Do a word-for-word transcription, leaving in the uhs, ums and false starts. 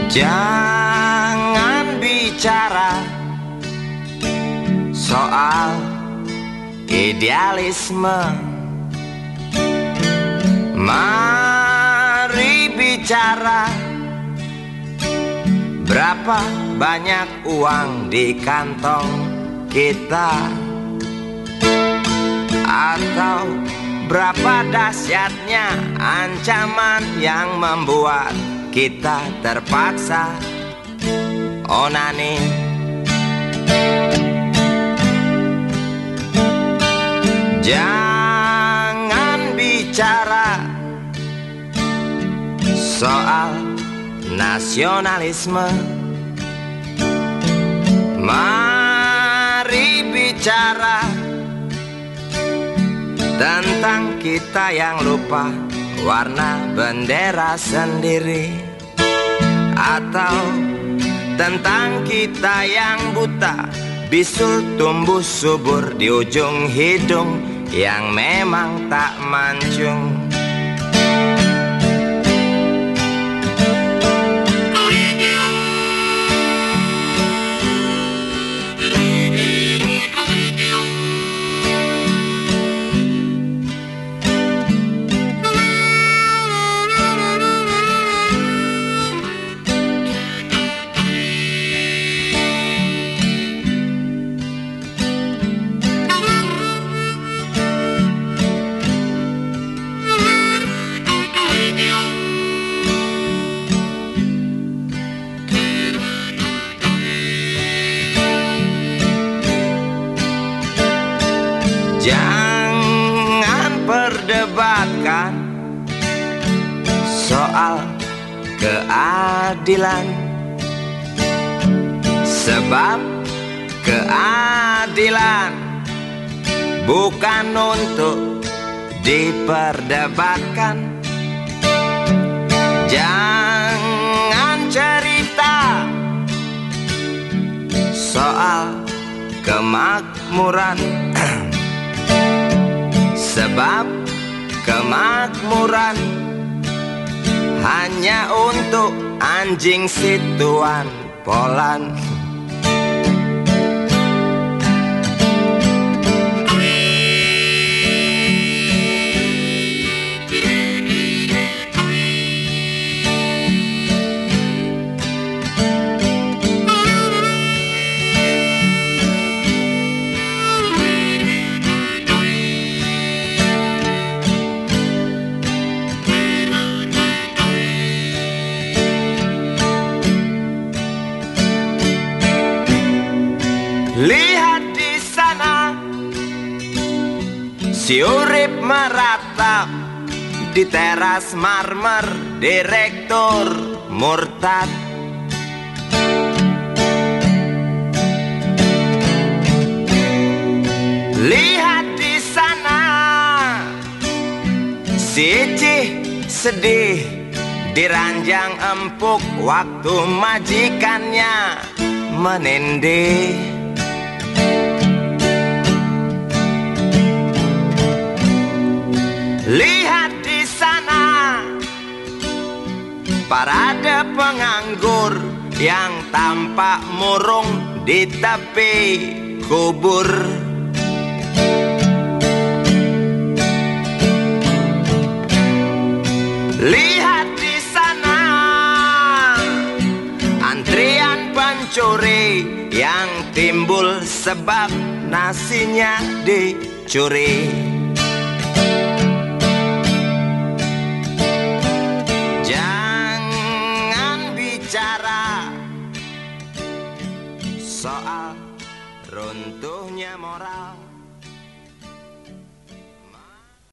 Jangan bicara soal idealisme. Mari bicara berapa banyak uang di kantong kita, atau berapa dahsyatnya ancaman yang membuat kita terpaksa onani. Jangan bicara soal nasionalisme. Mari bicara tentang kita yang lupa warna bendera sendiri, atau tentang kita yang buta bisul tumbuh subur di ujung hidung yang memang tak mancung. Jangan perdebatkan soal keadilan, sebab keadilan bukan untuk diperdebatkan. Jangan cerita soal kemakmuran, sebab kemakmuran hanya untuk anjing situan Polan. Lihat di sana, si urip meratap di teras marmer direktur murtad. Lihat di sana, si Icih sedih di ranjang empuk waktu majikannya menindih. Lihat di sana, parade penganggur yang tampak murung di tepi kubur. Lihat di sana, antrian pencuri yang timbul sebab nasinya dicuri.